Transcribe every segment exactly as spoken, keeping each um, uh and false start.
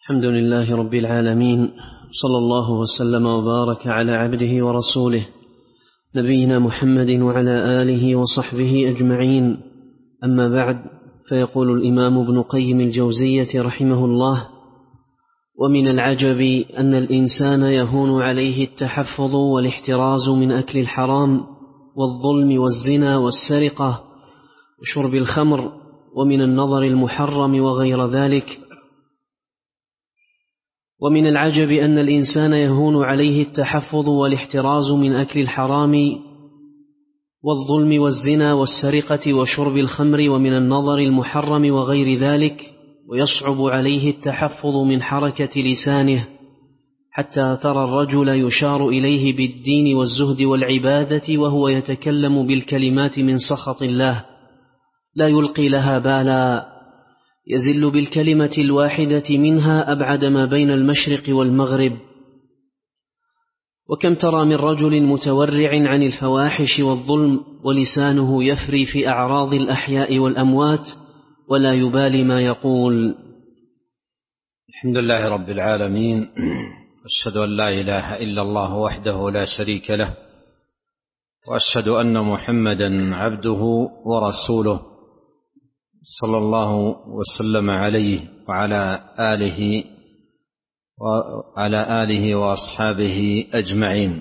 الحمد لله رب العالمين، صلى الله وسلم وبارك على عبده ورسوله نبينا محمد وعلى آله وصحبه أجمعين. أما بعد، فيقول الإمام ابن قيم الجوزية رحمه الله: ومن العجب أن الإنسان يهون عليه التحفظ والاحتراز من أكل الحرام والظلم والزنا والسرقة وشرب الخمر ومن النظر المحرم وغير ذلك. ومن العجب أن الإنسان يهون عليه التحفظ والاحتراز من أكل الحرام والظلم والزنا والسرقة وشرب الخمر ومن النظر المحرم وغير ذلك، ويصعب عليه التحفظ من حركة لسانه، حتى ترى الرجل يشار إليه بالدين والزهد والعبادة وهو يتكلم بالكلمات من سخط الله لا يلقي لها بالا، يزل بالكلمة الواحدة منها أبعد ما بين المشرق والمغرب. وكم ترى من رجل متورع عن الفواحش والظلم ولسانه يفري في أعراض الأحياء والأموات ولا يبالي ما يقول. الحمد لله رب العالمين، أشهد أن لا إله إلا الله وحده لا شريك له، وأشهد أن محمدا عبده ورسوله صلى الله وسلم عليه وعلى آله وعلى آله وأصحابه أجمعين.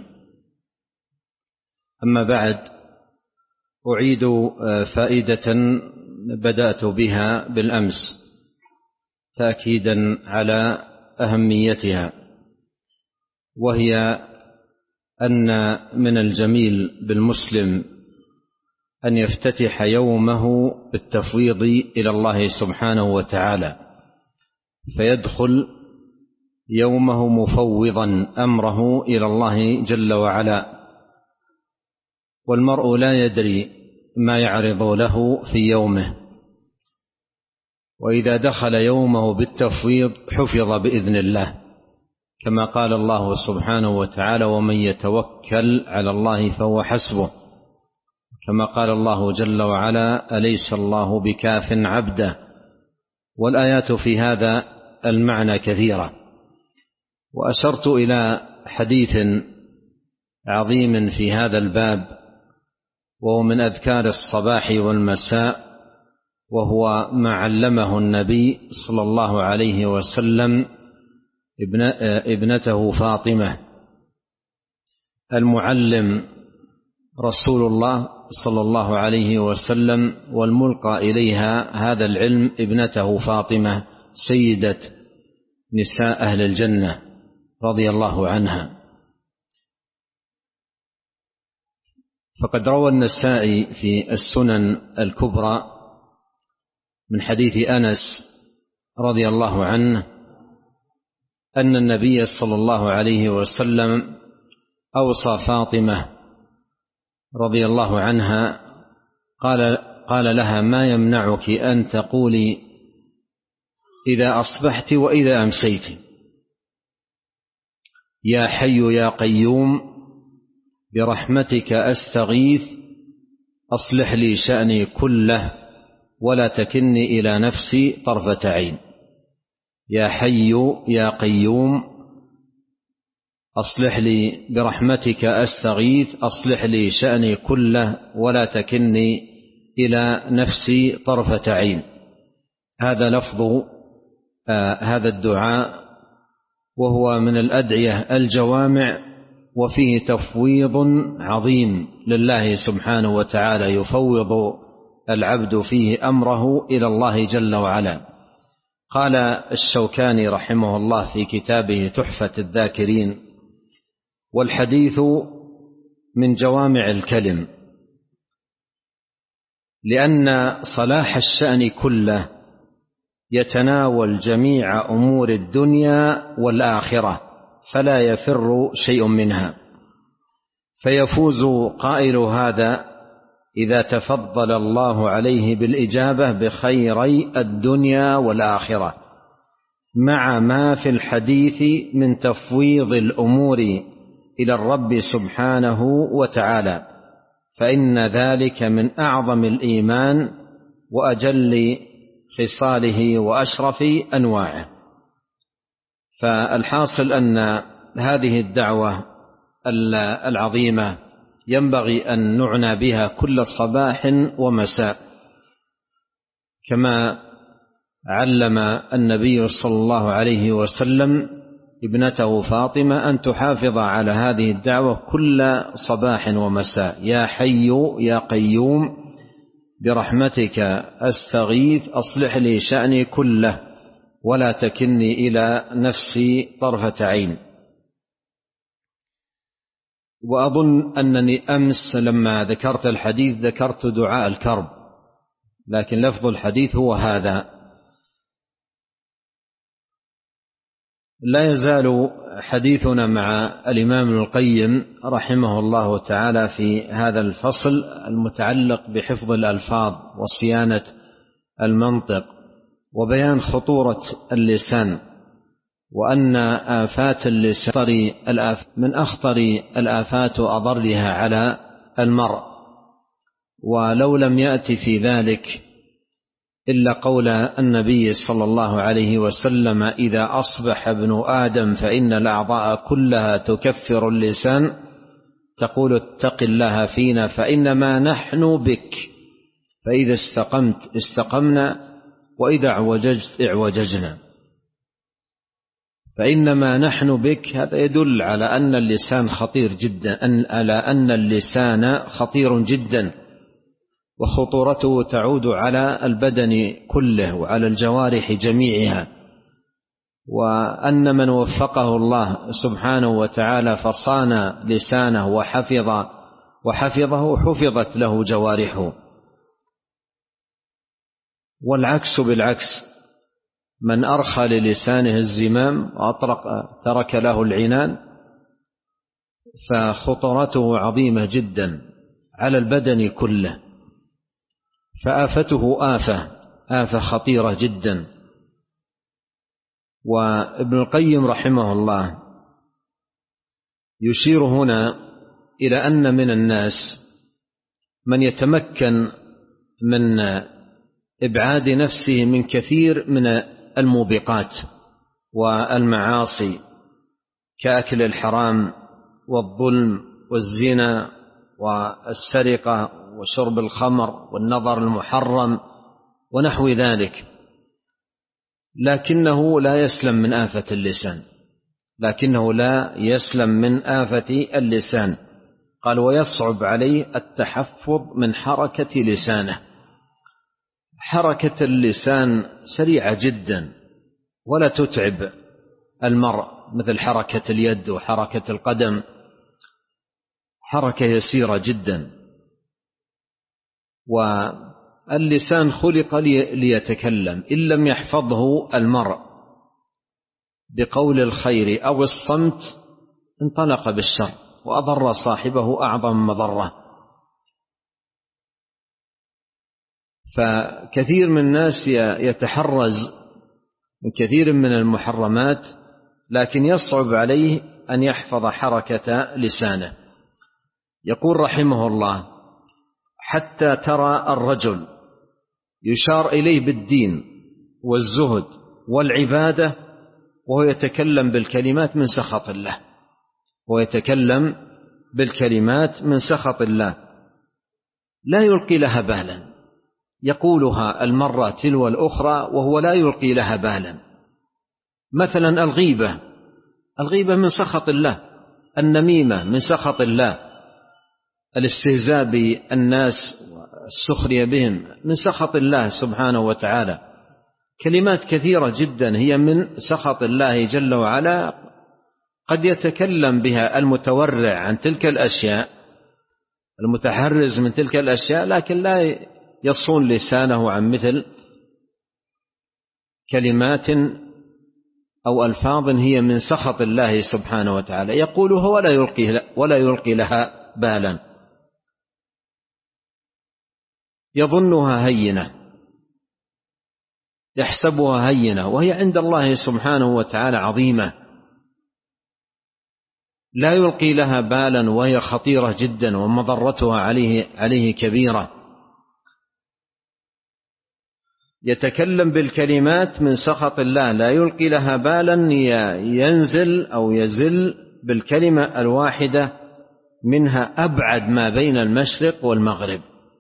أما بعد، أعيد فائدة بدأت بها بالأمس تأكيدا على أهميتها، وهي أن من الجميل بالمسلم أن يفتتح يومه بالتفويض إلى الله سبحانه وتعالى، فيدخل يومه مفوضا أمره إلى الله جل وعلا، والمرء لا يدري ما يعرض له في يومه، وإذا دخل يومه بالتفويض حفظ بإذن الله، كما قال الله سبحانه وتعالى: ومن يتوكل على الله فهو حسبه، كما قال الله جل وعلا: أليس الله بكاف عبده. والآيات في هذا المعنى كثيرة. وأشرت إلى حديث عظيم في هذا الباب، وهو من أذكار الصباح والمساء، وهو ما علمه النبي صلى الله عليه وسلم ابنته فاطمة. المعلم رسول الله صلى الله عليه وسلم، والملقى إليها هذا العلم ابنته فاطمة سيدة نساء أهل الجنة رضي الله عنها. فقد روى النسائي في السنن الكبرى من حديث أنس رضي الله عنه أن النبي صلى الله عليه وسلم أوصى فاطمة رضي الله عنها، قال, قال لها: ما يمنعك أن تقولي إذا أصبحت وإذا أمسيت يا حي يا قيوم برحمتك أستغيث أصلح لي شأني كله ولا تكلني إلى نفسي طرفة عين. يا حي يا قيوم أصلح لي برحمتك أستغيث أصلح لي شأني كله ولا تكلني إلى نفسي طرفة عين. هذا لفظ آه هذا الدعاء، وهو من الأدعية الجوامع، وفيه تفويض عظيم لله سبحانه وتعالى، يفوض العبد فيه أمره إلى الله جل وعلا. قال الشوكاني رحمه الله في كتابه تحفة الذاكرين: والحديث من جوامع الكلم، لأن صلاح الشأن كله يتناول جميع أمور الدنيا والآخرة، فلا يفر شيء منها، فيفوز قائل هذا إذا تفضل الله عليه بالإجابة بخيري الدنيا والآخرة، مع ما في الحديث من تفويض الأمور إلى الرب سبحانه وتعالى، فإن ذلك من أعظم الإيمان وأجل خصاله وأشرف أنواعه. فالحاصل أن هذه الدعوة العظيمة ينبغي أن نعنى بها كل صباح ومساء، كما علم النبي صلى الله عليه وسلم ابنته فاطمة أن تحافظ على هذه الدعوة كل صباح ومساء: يا حي يا قيوم برحمتك أستغيث أصلح لي شأني كله ولا تكلني إلى نفسي طرفة عين. وأظن أنني أمس لما ذكرت الحديث ذكرت دعاء الكرب، لكن لفظ الحديث هو هذا. لا يزال حديثنا مع الإمام ابن القيم رحمه الله تعالى في هذا الفصل المتعلق بحفظ الألفاظ وصيانة المنطق وبيان خطورة اللسان، وأن آفات اللسان من أخطر الآفات وأضرها على المرء. ولو لم يأتي في ذلك إلا قول النبي صلى الله عليه وسلم: إذا أصبح ابن آدم فإن الأعضاء كلها تكفر اللسان تقول اتق الله فينا فإنما نحن بك، فإذا استقمت استقمنا وإذا اعوججت اعوججنا. فإنما نحن بك، هذا يدل على أن اللسان خطير جدا، على أن اللسان خطير جدا، وخطورته تعود على البدن كله وعلى الجوارح جميعها، وأن من وفقه الله سبحانه وتعالى فصان لسانه وحفظ وحفظه حفظت له جوارحه. والعكس بالعكس، من أرخى للسانه الزمام وأطرق ترك له العنان فخطرته عظيمة جدا على البدن كله، فآفته آفة آفة خطيرة جدا. وابن القيم رحمه الله يشير هنا إلى أن من الناس من يتمكن من إبعاد نفسه من كثير من الموبقات والمعاصي كأكل الحرام والظلم والزنا والسرقة وشرب الخمر والنظر المحرم ونحو ذلك، لكنه لا يسلم من آفة اللسان لكنه لا يسلم من آفة اللسان قال: ويصعب عليه التحفظ من حركة لسانه. حركة اللسان سريعة جدا ولا تتعب المرء مثل حركة اليد وحركة القدم، حركة يسيرة جدا. واللسان خلق ليتكلم، إن لم يحفظه المرء بقول الخير أو الصمت انطلق بالشر وأضر صاحبه أعظم مضرة. فكثير من الناس يتحرز من كثير من المحرمات، لكن يصعب عليه أن يحفظ حركة لسانه. يقول رحمه الله: حتى ترى الرجل يشار إليه بالدين والزهد والعبادة وهو يتكلم بالكلمات من سخط الله ويتكلم بالكلمات من سخط الله لا يلقي لها بالا، يقولها المرة تلو الأخرى وهو لا يلقي لها بالا. مثلا الغيبة الغيبة من سخط الله، النميمة من سخط الله، الاستهزاء بالناس والسخرية بهم من سخط الله سبحانه وتعالى. كلمات كثيرة جدا هي من سخط الله جل وعلا، قد يتكلم بها المتورع عن تلك الأشياء، المتحرز من تلك الأشياء، لكن لا يصون لسانه عن مثل كلمات أو ألفاظ هي من سخط الله سبحانه وتعالى، يقولها ولا يلقي ولا يلقي لها بالا، يظنها هينة، يحسبها هينة، وهي عند الله سبحانه وتعالى عظيمة، لا يلقي لها بالا، وهي خطيرة جدا ومضرتها عليه عليه كبيرة. يتكلم بالكلمات من سخط الله لا يلقي لها بالا، ينزل أو يزل بالكلمة الواحدة منها أبعد ما بين المشرق والمغرب.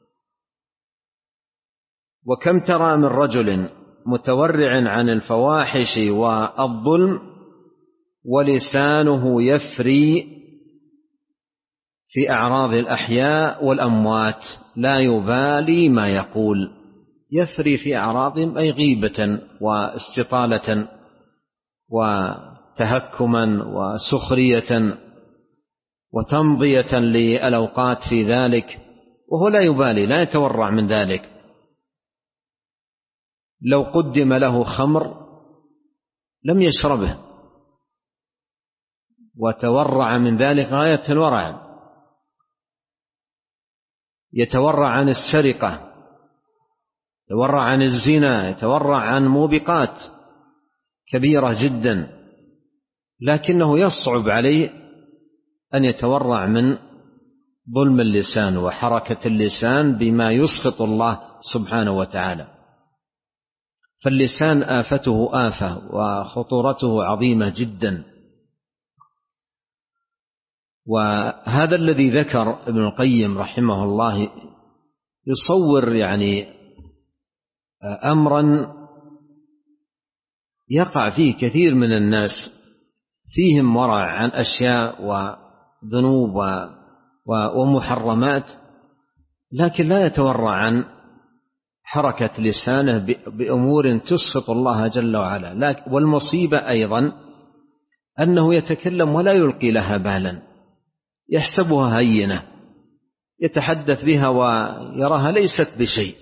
وكم ترى من رجل متورع عن الفواحش والظلم ولسانه يفري في أعراض الأحياء والأموات، لا يبالي ما يقول، يفري في أعراضهم أي غيبة واستطالة وتهكما وسخرية وتمضية للأوقات في ذلك، وهو لا يبالي، لا يتورع من ذلك. لو قدم له خمر لم يشربه، وتورع من ذلك غاية الورع. يتورع عن السرقة، يتورع عن الزنا، يتورع عن موبقات كبيرة جدا، لكنه يصعب عليه أن يتورع من ظلم اللسان وحركة اللسان بما يسخط الله سبحانه وتعالى. فاللسان آفته آفة وخطورته عظيمة جدا. وهذا الذي ذكر ابن القيم رحمه الله يصور يعني أمرا يقع فيه كثير من الناس، فيهم ورع عن أشياء وذنوب ومحرمات، لكن لا يتورع عن حركة لسانه بأمور تسخط الله جل وعلا. والمصيبة أيضا أنه يتكلم ولا يلقي لها بالا، يحسبها هينة، يتحدث بها ويراها ليست بشيء،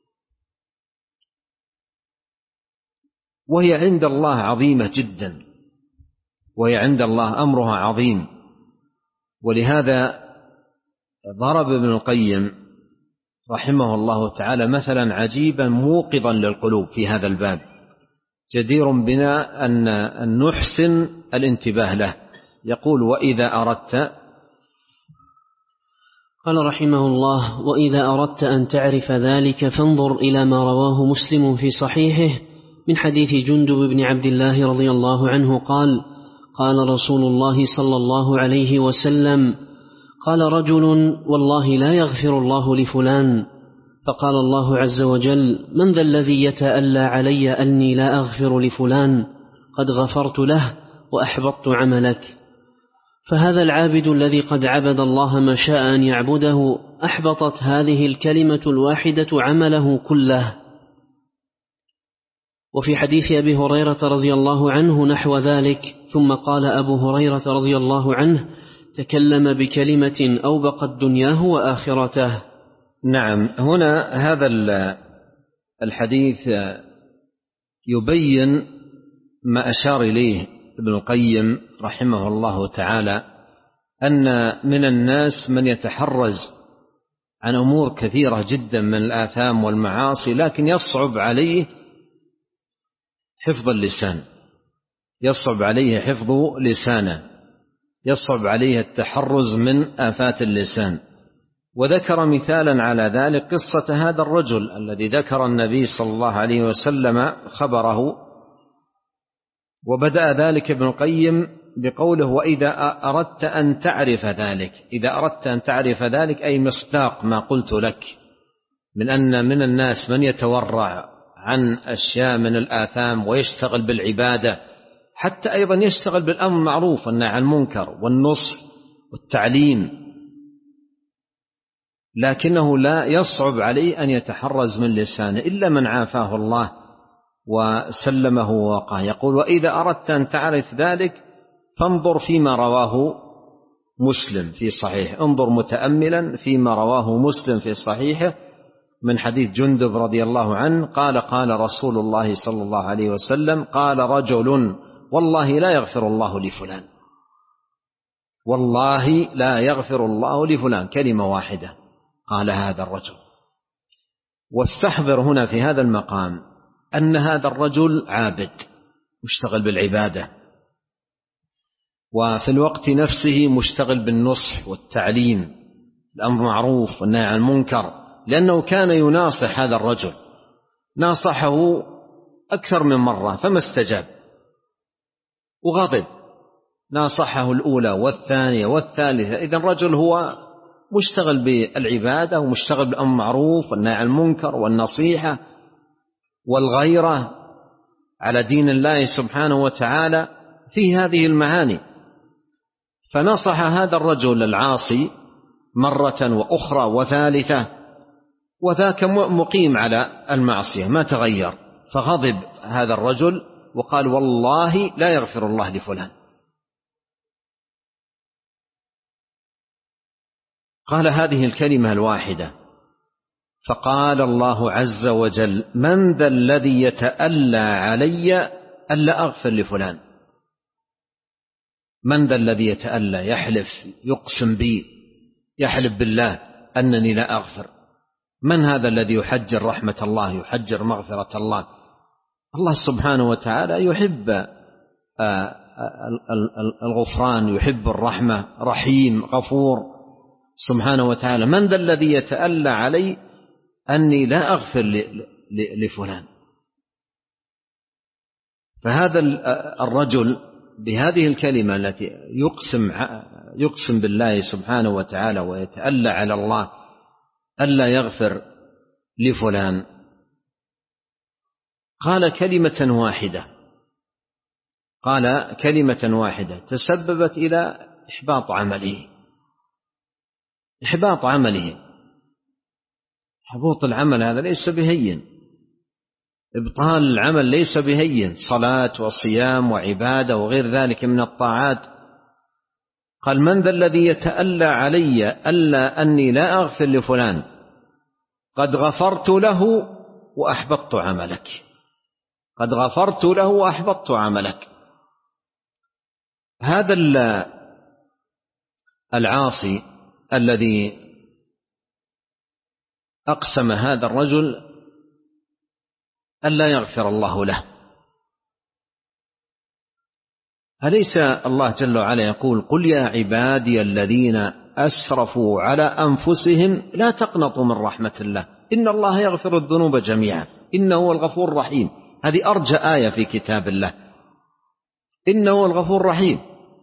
وهي عند الله عظيمة جدا، وهي عند الله أمرها عظيم. ولهذا ضرب ابن القيم رحمه الله تعالى مثلا عجيبا موقظا للقلوب في هذا الباب، جدير بنا أن نحسن الانتباه له. يقول: وإذا أردت، قال رحمه الله: وإذا أردت أن تعرف ذلك فانظر إلى ما رواه مسلم في صحيحه من حديث جندب بن عبد الله رضي الله عنه قال: قال رسول الله صلى الله عليه وسلم: قال رجل: والله لا يغفر الله لفلان. فقال الله عز وجل: من ذا الذي يتألى علي أني لا أغفر لفلان؟ قد غفرت له وأحبطت عملك. فهذا العابد الذي قد عبد الله ما شاء أن يعبده أحبطت هذه الكلمة الواحدة عمله كله. وفي حديث أبي هريرة رضي الله عنه نحو ذلك. ثم قال أبو هريرة رضي الله عنه: تكلم بكلمة أوبقت دنياه وآخرته. نعم، هنا هذا الحديث يبين ما أشار إليه ابن القيم رحمه الله تعالى، أن من الناس من يتحرز عن أمور كثيرة جدا من الآثام والمعاصي، لكن يصعب عليه حفظ اللسان، يصعب عليه حفظ لسانه، يصعب عليه التحرز من آفات اللسان. وذكر مثالا على ذلك قصة هذا الرجل الذي ذكر النبي صلى الله عليه وسلم خبره. وبدأ ذلك ابن القيم بقوله: وإذا أردت أن تعرف ذلك. إذا أردت أن تعرف ذلك أي مصداق ما قلت لك، من أن من الناس من يتورع عن أشياء من الآثام ويشتغل بالعبادة، حتى أيضا يشتغل بالأمر المعروف والنهي عن المنكر والنصح والتعليم، لكنه لا يصعب عليه أن يتحرز من لسانه إلا من عافاه الله وسلمه ووقاه. يقول: وإذا أردت أن تعرف ذلك فانظر فيما رواه مسلم في صحيح، انظر متأملا فيما رواه مسلم في صحيحه من حديث جندب رضي الله عنه قال: قال رسول الله صلى الله عليه وسلم: قال رجل: والله لا يغفر الله لفلان. والله لا يغفر الله لفلان، كلمة واحدة قال هذا الرجل. واستحضر هنا في هذا المقام أن هذا الرجل عابد مشتغل بالعبادة، وفي الوقت نفسه مشتغل بالنصح والتعليم، الأمر معروف والنهي عن المنكر، لأنه كان يناصح هذا الرجل ناصحه أكثر من مرة فما استجاب وغضب، ناصحه الأولى والثانية والثالثة. إذن الرجل هو مشتغل بالعبادة ومشتغل بالأمر بالمعروف والنهي عن المنكر والنصيحة والغيرة على دين الله سبحانه وتعالى في هذه المعاني. فنصح هذا الرجل العاصي مرة وأخرى وثالثة، وذاك مقيم على المعصية ما تغير، فغضب هذا الرجل وقال والله لا يغفر الله لفلان. قال هذه الكلمة الواحدة، فقال الله عز وجل من ذا الذي يتألى علي ألا أغفر لفلان؟ من ذا الذي يتألى يحلف يقسم بي يحلف بالله أنني لا أغفر؟ من هذا الذي يحجر رحمة الله يحجر مغفرة الله؟ الله سبحانه وتعالى يحب الغفران، يحب الرحمة، رحيم غفور سبحانه وتعالى. من ذا الذي يتألى علي أني لا أغفر لفلان؟ فهذا الرجل بهذه الكلمة التي يقسم يقسم بالله سبحانه وتعالى ويتألى على الله ألا يغفر لفلان، قال كلمة واحدة قال كلمة واحدة تسببت إلى إحباط عمله إحباط عمله حبوط العمل هذا ليس بهين، إبطال العمل ليس بهين، صلاة وصيام وعبادة وغير ذلك من الطاعات. قال من ذا الذي يتألى علي ألا أني لا أغفر لفلان؟ قد غفرت له وأحبطت عملك، قد غفرت له وأحبطت عملك. هذا العاصي الذي أقسم هذا الرجل ألا يغفر الله له، أليس الله جل وعلا يقول قل يا عبادي الذين أسرفوا على أنفسهم لا تقنطوا من رحمة الله إن الله يغفر الذنوب جميعا إنه هو الغفور الرحيم؟ هذه أرجى آية في كتاب الله، إنه هو الغفور الرحيم.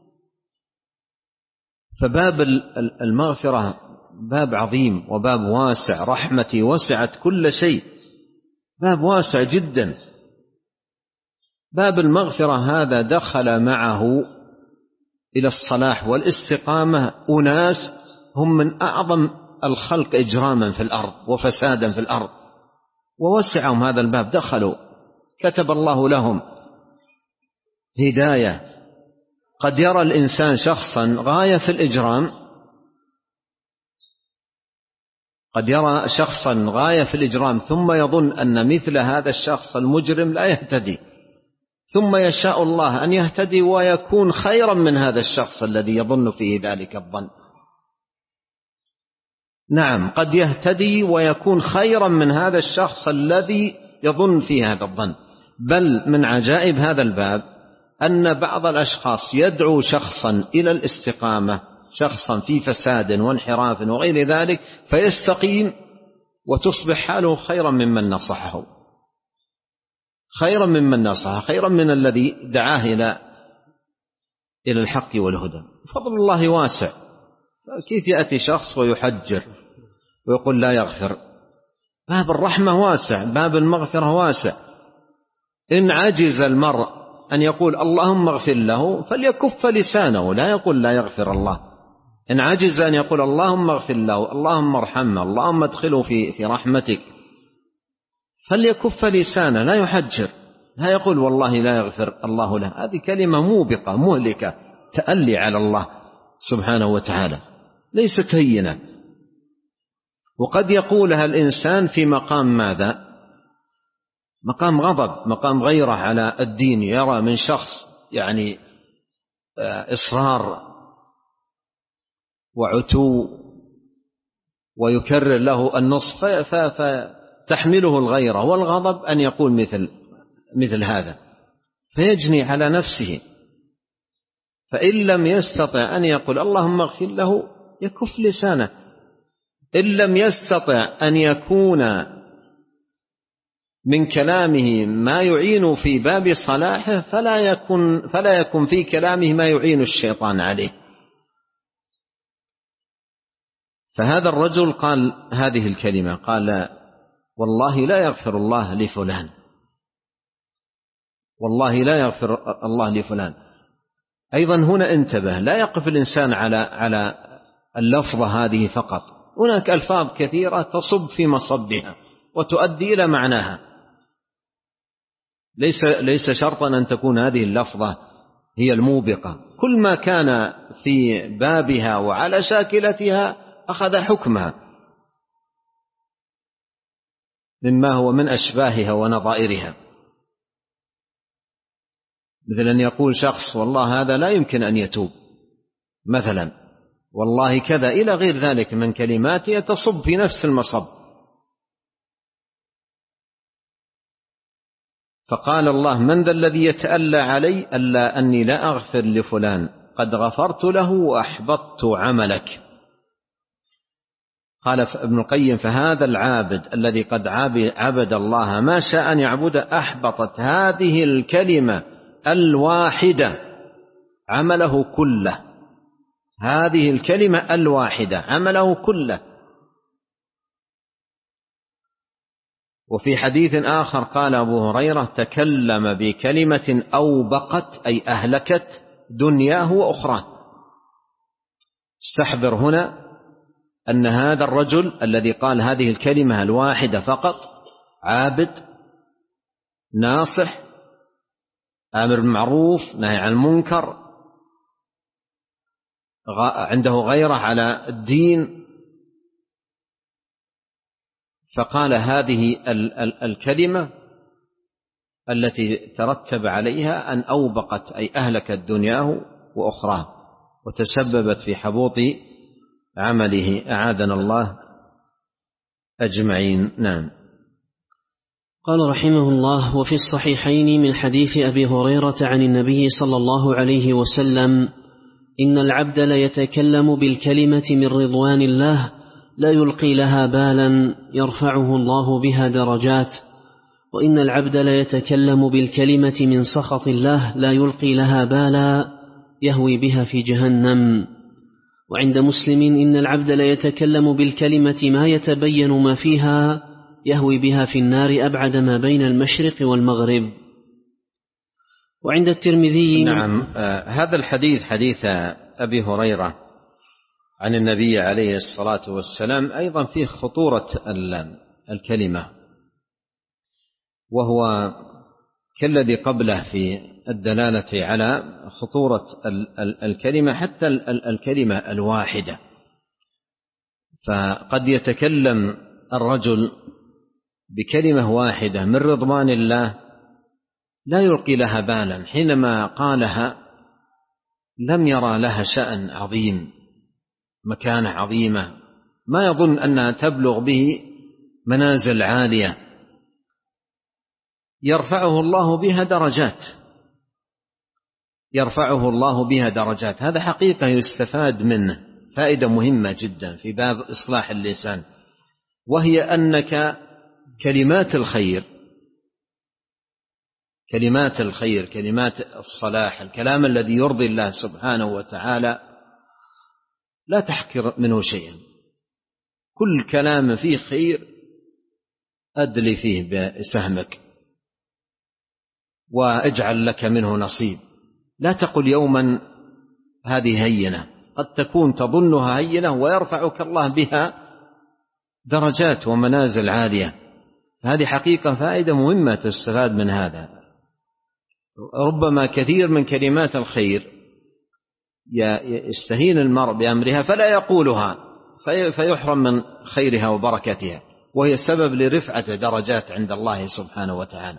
فباب المغفرة باب عظيم وباب واسع، رحمتي وسعت كل شيء، باب واسع جدا. باب المغفرة هذا دخل معه إلى الصلاح والاستقامة أناس هم من أعظم الخلق إجراما في الأرض وفسادا في الأرض، ووسعهم هذا الباب، دخلوا كتب الله لهم هداية. قد يرى الإنسان شخصا غاية في الإجرام، قد يرى شخصا غاية في الإجرام ثم يظن أن مثل هذا الشخص المجرم لا يهتدي، ثم يشاء الله أن يهتدي ويكون خيرا من هذا الشخص الذي يظن فيه ذلك الظن. نعم قد يهتدي ويكون خيرا من هذا الشخص الذي يظن فيه هذا الظن. بل من عجائب هذا الباب أن بعض الأشخاص يدعو شخصا إلى الاستقامة، شخصا في فساد وانحراف وغير ذلك، فيستقيم وتصبح حاله خيرا ممن نصحه، خيرا ممن نصحه، خيرا من الذي دعاه إلى إلى الحق والهدى. فضل الله واسع، كيف يأتي شخص ويحجر ويقول لا يغفر؟ باب الرحمة واسع، باب المغفرة واسع. إن عجز المرء أن يقول اللهم اغفر له فليكف لسانه، لا يقول لا يغفر الله. إن عجز أن يقول اللهم اغفر له اللهم ارحمه اللهم ادخله في في رحمتك فليكف لسانه، لا يحجر، لا يقول والله لا يغفر الله له. هذه كلمة موبقة مهلكة، تألي على الله سبحانه وتعالى، ليست هينة. وقد يقولها الإنسان في مقام ماذا؟ مقام غضب، مقام غيرة على الدين، يرى من شخص يعني إصرار وعتو ويكرر له النصح فتحمله الغيرة والغضب أن يقول مثل مثل هذا، فيجني على نفسه. فإن لم يستطع أن يقول اللهم اغفر له يكف لسانه، إن لم يستطع أن يكون من كلامه ما يعين في باب صلاحه فلا يكن, فلا يكن في كلامه ما يعين الشيطان عليه. فهذا الرجل قال هذه الكلمة، قال والله لا يغفر الله لفلان، والله لا يغفر الله لفلان. أيضا هنا انتبه، لا يقف الإنسان على على اللفظة هذه فقط، هناك ألفاظ كثيرة تصب في مصبها وتؤدي إلى معناها، ليس ليس شرطا أن تكون هذه اللفظة هي الموبقة، كل ما كان في بابها وعلى شاكلتها أخذ حكمها مما هو من أشباهها ونظائرها. مثل أن يقول شخص والله هذا لا يمكن أن يتوب مثلا، والله كذا، إلى غير ذلك من كلمات تصب في نفس المصب. فقال الله من ذا الذي يتألى علي ألا أني لا أغفر لفلان قد غفرت له وأحبطت عملك. قال ابن القيم فهذا العابد الذي قد عبد الله ما شاء أن يعبد أحبطت هذه الكلمة الواحدة عمله كله، هذه الكلمة الواحدة عمله كله. وفي حديث آخر قال أبو هريرة تكلم بكلمة أوبقت أي أهلكت دنياه وأخراه. استحضر هنا أن هذا الرجل الذي قال هذه الكلمة الواحدة فقط عابد ناصح آمر بالمعروف نهي عن المنكر، عنده غيرة على الدين، فقال هذه الكلمة التي ترتب عليها أن أوبقت أي أهلكت دنياه وأخراه وتسببت في حبوط عمله، أعاذنا الله أجمعين. نعم. قال رحمه الله وفي الصحيحين من حديث أبي هريرة عن النبي صلى الله عليه وسلم إن العبد ليتكلم بالكلمة من رضوان الله لا يلقي لها بالا يرفعه الله بها درجات، وإن العبد ليتكلم بالكلمة من سخط الله لا يلقي لها بالا يهوي بها في جهنم. وعند مسلم إن العبد ليتكلم بالكلمة ما يتبين ما فيها يهوي بها في النار أبعد ما بين المشرق والمغرب. وعند الترمذي نعم. آه هذا الحديث حديث أبي هريرة عن النبي عليه الصلاة والسلام أيضا فيه خطورة الكلمة، وهو كالذي قبله في الدلالة على خطورة الكلمة، حتى الكلمة الواحدة. فقد يتكلم الرجل بكلمة واحدة من رضوان الله لا يلقي لها بالا، حينما قالها لم يرى لها شأن عظيم مكانة عظيمة، ما يظن أنها تبلغ به منازل عالية يرفعه الله بها درجات، يرفعه الله بها درجات. هذا حقيقة يستفاد منه فائدة مهمة جدا في باب إصلاح اللسان، وهي أنك كلمات الخير كلمات الخير كلمات الصلاح، الكلام الذي يرضي الله سبحانه وتعالى لا تحقر منه شيئا، كل كلام فيه خير أدلي فيه بسهمك واجعل لك منه نصيب. لا تقل يوما هذه هينة، قد تكون تظنها هينة ويرفعك الله بها درجات ومنازل عالية. هذه حقيقة فائدة مهمة تستفاد من هذا. ربما كثير من كلمات الخير يستهين المرء بأمرها فلا يقولها فيحرم من خيرها وبركتها، وهي سبب لرفعة درجات عند الله سبحانه وتعالى.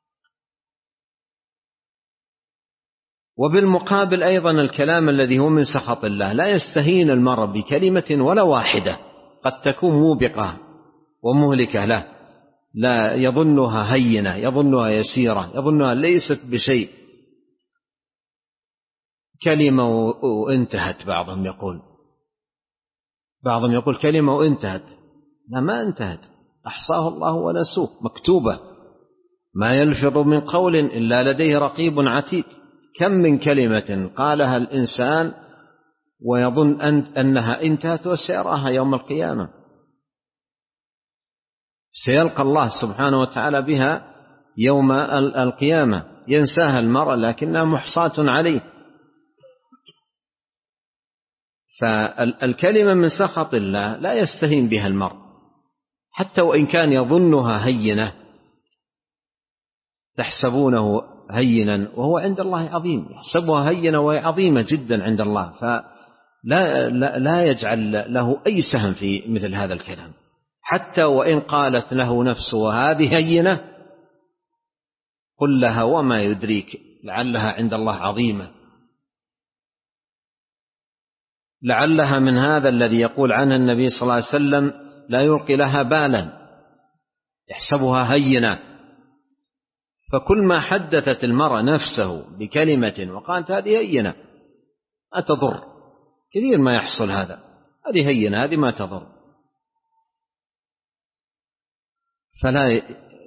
وبالمقابل أيضا الكلام الذي هو من سخط الله لا يستهين المرء بكلمة ولا واحدة قد تكون موبقة ومهلكة له، لا يظنها هينة، يظنها يسيرة، يظنها ليست بشيء، كلمة وانتهت. بعضهم يقول بعضهم يقول كلمة وانتهت، لا ما انتهت، أحصاه الله ونسوه، مكتوبة ما يلفظ من قول إلا لديه رقيب عتيد. كم من كلمة قالها الإنسان ويظن أن أنها انتهت وسيراها يوم القيامة، سيلقى الله سبحانه وتعالى بها يوم القيامة، ينساها المرء لكنها محصاة عليه. فالكلمة من سخط الله لا يستهين بها المرء، حتى وإن كان يظنها هينة، تحسبونه هينا وهو عند الله عظيم، يحسبها هينة وهي عظيمة جدا عند الله، فلا لا, لا يجعل له أي سهم في مثل هذا الكلام، حتى وإن قالت له نفسه هذه هينة، قل لها وما يدريك لعلها عند الله عظيمة، لعلها من هذا الذي يقول عنه النبي صلى الله عليه وسلم لا يلقي لها بالا، يحسبها هينة. فكل ما حدثت المرأة نفسه بكلمة وقالت هذه هينة ما تضر، كثير ما يحصل هذا، هذه هينة هذه ما تضر، فلا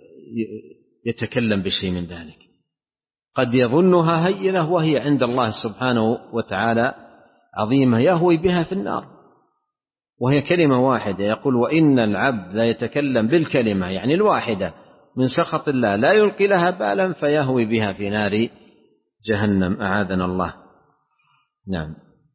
يتكلم بشيء من ذلك. قد يظنها هينة وهي عند الله سبحانه وتعالى عظيمة، يهوي بها في النار، وهي كلمة واحدة. يقول وإن العبد لا يتكلم بالكلمة يعني الواحدة من سخط الله لا يلقي لها بالا فيهوي بها في نار جهنم، أعاذنا الله. نعم.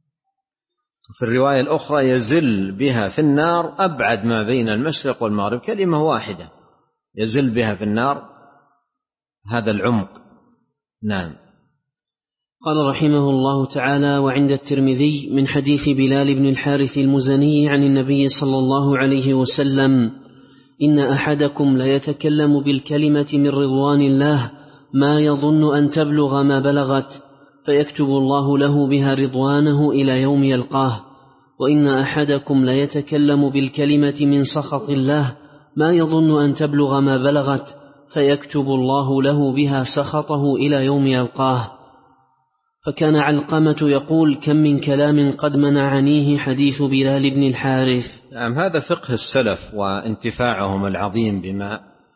في الرواية الأخرى يزل بها في النار أبعد ما بين المشرق والمغرب، كلمة واحدة يزل بها في النار، هذا العمق. نعم. قال رحمه الله تعالى: وعند الترمذي من حديث بلال بن الحارث المزني عن النبي صلى الله عليه وسلم: إن أحدكم ليتكلم بالكلمة من رضوان الله ما يظن أن تبلغ ما بلغت، فيكتب الله له بها رضوانه إلى يوم يلقاه. وإن أحدكم ليتكلم بالكلمة من سخط الله ما يظن أن تبلغ ما بلغت، فيكتب الله له بها سخطه إلى يوم يلقاه. فكان علقمة يقول: كم من كلام قد منعنيه حديث بلال بن الحارث. نعم. هذا فقه السلف وانتفاعهم العظيم بما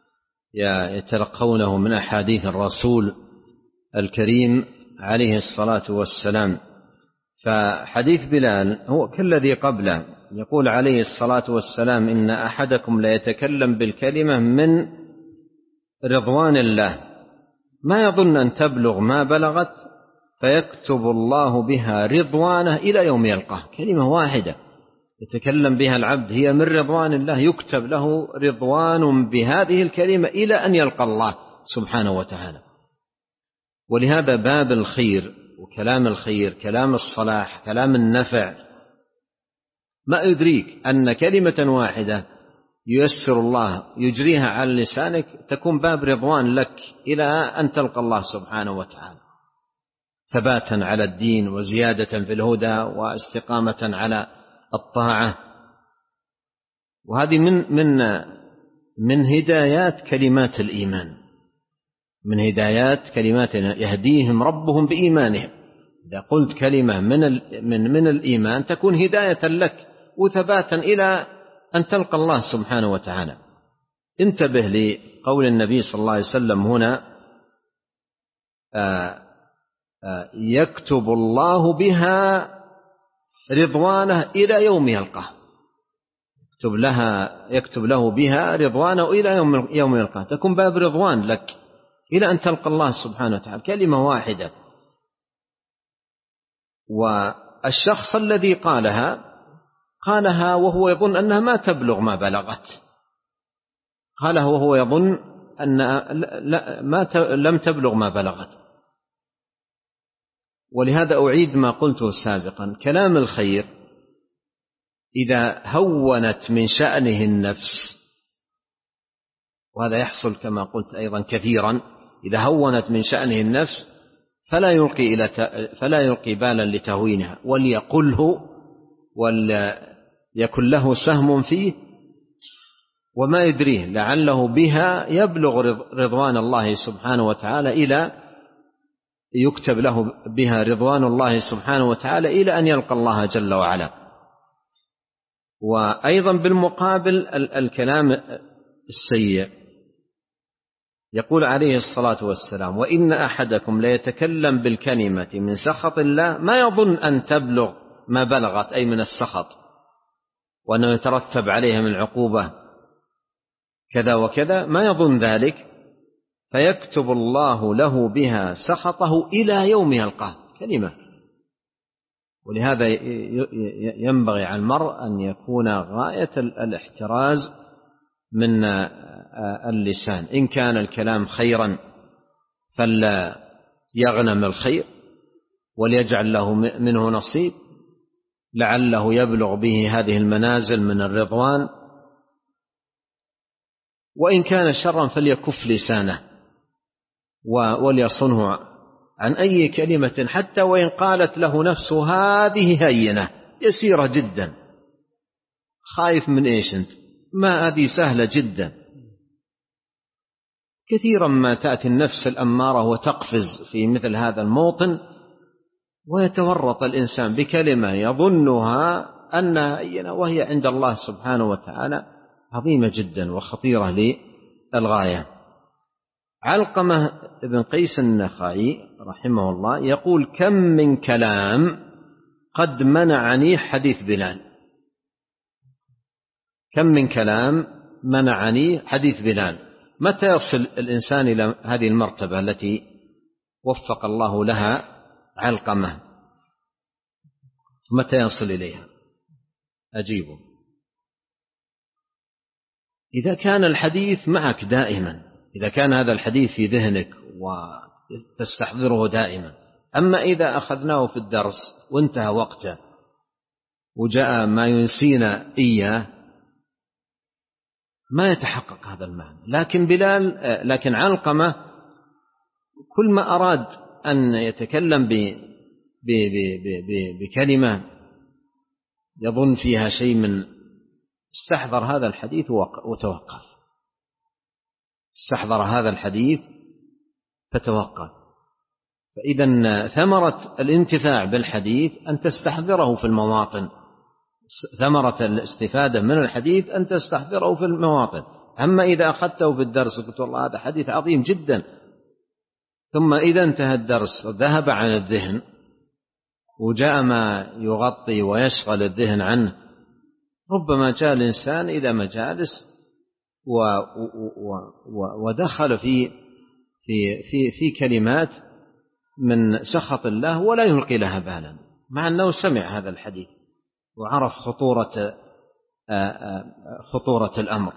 يتلقونه من أحاديث الرسول الكريم عليه الصلاة والسلام. فحديث بلال هو كالذي قبله، يقول عليه الصلاة والسلام: إن أحدكم لا يتكلم بالكلمة من رضوان الله ما يظن أن تبلغ ما بلغت، فيكتب الله بها رضوانه إلى يوم يلقاه. كلمة واحدة يتكلم بها العبد هي من رضوان الله، يكتب له رضوان بهذه الكلمة إلى أن يلقى الله سبحانه وتعالى. ولهذا باب الخير وكلام الخير، كلام الصلاح، كلام النفع، ما يدريك أن كلمة واحدة ييسر الله يجريها على لسانك تكون باب رضوان لك إلى أن تلقى الله سبحانه وتعالى، ثباتا على الدين وزيادة في الهدى واستقامة على الطاعة. وهذه من من من هدايات كلمات الإيمان، من هدايات كلمات يهديهم ربهم بإيمانهم. إذا قلت كلمة من من من الإيمان تكون هداية لك وثباتا إلى أن تلقى الله سبحانه وتعالى. انتبه لقول النبي صلى الله عليه وسلم هنا: آآ آآ يكتب الله بها رضوانه إلى يوم يلقاه، يكتب لها يكتب له بها رضوانه إلى يوم يوم يلقاه، تكون باب رضوان لك إلى أن تلقى الله سبحانه وتعالى. كلمة واحدة. والشخص الذي قالها قالها وهو يظن أنها ما تبلغ ما بلغت، قالها وهو يظن أن ما لم تبلغ ما بلغت. ولهذا أعيد ما قلته سابقا: كلام الخير إذا هونت من شأنه النفس، وهذا يحصل كما قلت أيضا كثيرا، إذا هونت من شأنه النفس فلا يلقي إلى فلا يلقي بالا لتهوينها، وليقله وليكن له سهم فيه وما يدريه لعله بها يبلغ رضوان الله سبحانه وتعالى، إلى يكتب له بها رضوان الله سبحانه وتعالى إلى أن يلقى الله جل وعلا. وأيضا بالمقابل الكلام السيء، يقول عليه الصلاة والسلام: وإن أحدكم ليتكلم بالكلمة من سخط الله ما يظن أن تبلغ ما بلغت، أي من السخط، وأنه يترتب عليها من العقوبة كذا وكذا، ما يظن ذلك، فيكتب الله له بها سخطه إلى يوم يلقاه. كلمة. ولهذا ينبغي على المرء أن يكون غاية الاحتراز من اللسان. إن كان الكلام خيرا فلا يغنم الخير وليجعل له منه نصيب، لعله يبلغ به هذه المنازل من الرضوان. وإن كان شرا فليكف لسانه وليصنه عن أي كلمة، حتى وإن قالت له نفسه هذه هينة يسيرة جدا. خايف من إيش أنت؟ ما هذه سهلة جدا. كثيرا ما تأتي النفس الأمارة وتقفز في مثل هذا الموطن، ويتورط الإنسان بكلمة يظنها أنها هينة وهي عند الله سبحانه وتعالى عظيمة جدا وخطيرة للغاية. علقمة بن قيس النخعي رحمه الله يقول: كم من كلام قد منعني حديث بلال. كم من كلام منعني حديث بلال. متى يصل الإنسان إلى هذه المرتبة التي وفق الله لها علقمة؟ متى يصل إليها؟ أجيبه. إذا كان الحديث معك دائما، إذا كان هذا الحديث في ذهنك وتستحضره دائما. أما إذا أخذناه في الدرس وانتهى وقته وجاء ما ينسينا إياه ما يتحقق هذا المعنى. لكن بلال لكن علقمة كل ما أراد أن يتكلم بكلمة يظن فيها شيء من استحضر هذا الحديث وتوقف. استحضر هذا الحديث فتوقف. فإذا ثمرة الانتفاع بالحديث أن تستحضره في المواطن. ثمرة الاستفادة من الحديث أن تستحضره في المواطن. أما إذا أخذته في الدرس قلت والله هذا حديث عظيم جدا، ثم إذا انتهى الدرس وذهب عن الذهن وجاء ما يغطي ويشغل الذهن عنه، ربما جاء الإنسان إلى مجالس ودخل في في في في كلمات من سخط الله ولا يلقي لها بالا، مع أنه سمع هذا الحديث وعرف خطورة خطورة الأمر.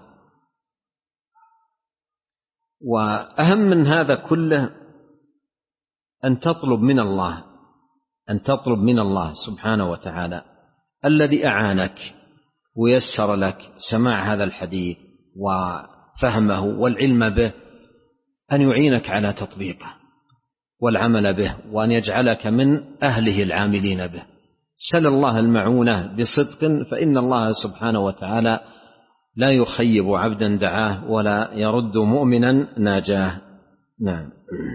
وأهم من هذا كله أن تطلب من الله أن تطلب من الله سبحانه وتعالى الذي أعانك ويسر لك سماع هذا الحديث وفهمه والعلم به أن يعينك على تطبيقه والعمل به، وأن يجعلك من أهله العاملين به. سل الله المعونة بصدق، فإن الله سبحانه وتعالى لا يخيب عبدا دعاه ولا يرد مؤمنا ناجاه. نعم.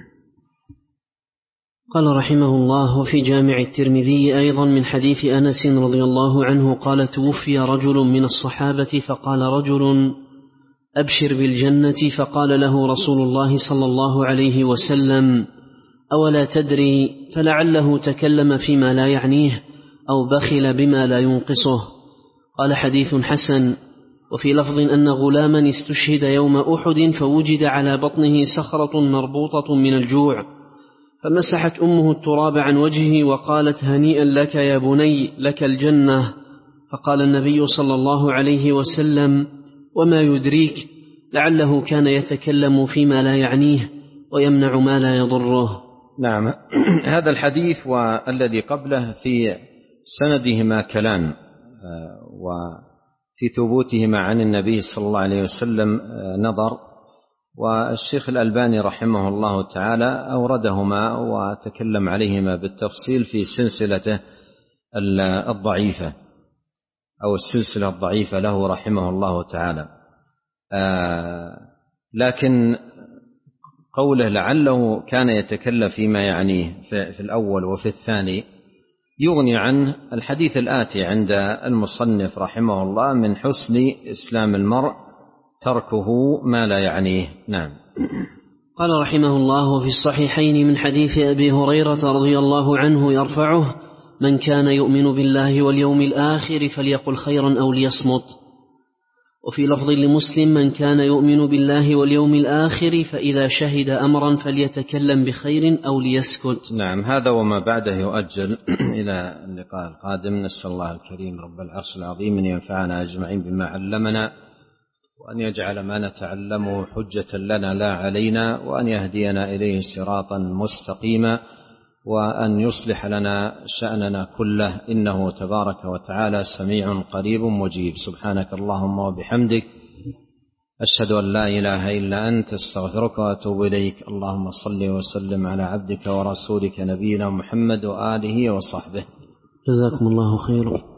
قال رحمه الله: في جامع الترمذي أيضا من حديث أنس رضي الله عنه قال: توفي رجل من الصحابة فقال رجل: أبشر بالجنة، فقال له رسول الله صلى الله عليه وسلم: أولا تدري؟ فلعله تكلم فيما لا يعنيه أو بخل بما لا ينقصه. قال: حديث حسن. وفي لفظ أن غلاما استشهد يوم أحد فوجد على بطنه صخرة مربوطة من الجوع، فمسحت أمه التراب عن وجهه وقالت: هنيئا لك يا بني، لك الجنة. فقال النبي صلى الله عليه وسلم: وما يدريك؟ لعله كان يتكلم فيما لا يعنيه ويمنع ما لا يضره. نعم. هذا الحديث والذي قبله في سندهما كلام، وفي ثبوتهما عن النبي صلى الله عليه وسلم نظر، والشيخ الألباني رحمه الله تعالى أوردهما وتكلم عليهما بالتفصيل في سلسلته الضعيفة أو السلسلة الضعيفة له رحمه الله تعالى. لكن قوله لعله كان يتكلم فيما يعنيه في الأول وفي الثاني يغني عنه الحديث الآتي عند المصنف رحمه الله: من حسن إسلام المرء تركه ما لا يعنيه. نعم. قال رحمه الله: في الصحيحين من حديث أبي هريرة رضي الله عنه يرفعه: من كان يؤمن بالله واليوم الآخر فليقل خيرا أو ليصمت. وفي لفظ لمسلم: من كان يؤمن بالله واليوم الآخر فإذا شهد أمرا فليتكلم بخير أو ليسكت. نعم، هذا وما بعده يؤجل إلى اللقاء القادم. نسأل الله الكريم رب العرش العظيم أن ينفعنا أجمعين بما علمنا، وأن يجعل ما نتعلمه حجة لنا لا علينا، وأن يهدينا إليه صراطا مستقيما، وأن يصلح لنا شأننا كله، إنه تبارك وتعالى سميع قريب مجيب. سبحانك اللهم وبحمدك، أشهد أن لا إله إلا أنت، استغفرك وأتوب إليك. اللهم صل وسلم على عبدك ورسولك نبينا محمد وآله وصحبه. جزاكم الله خيرا.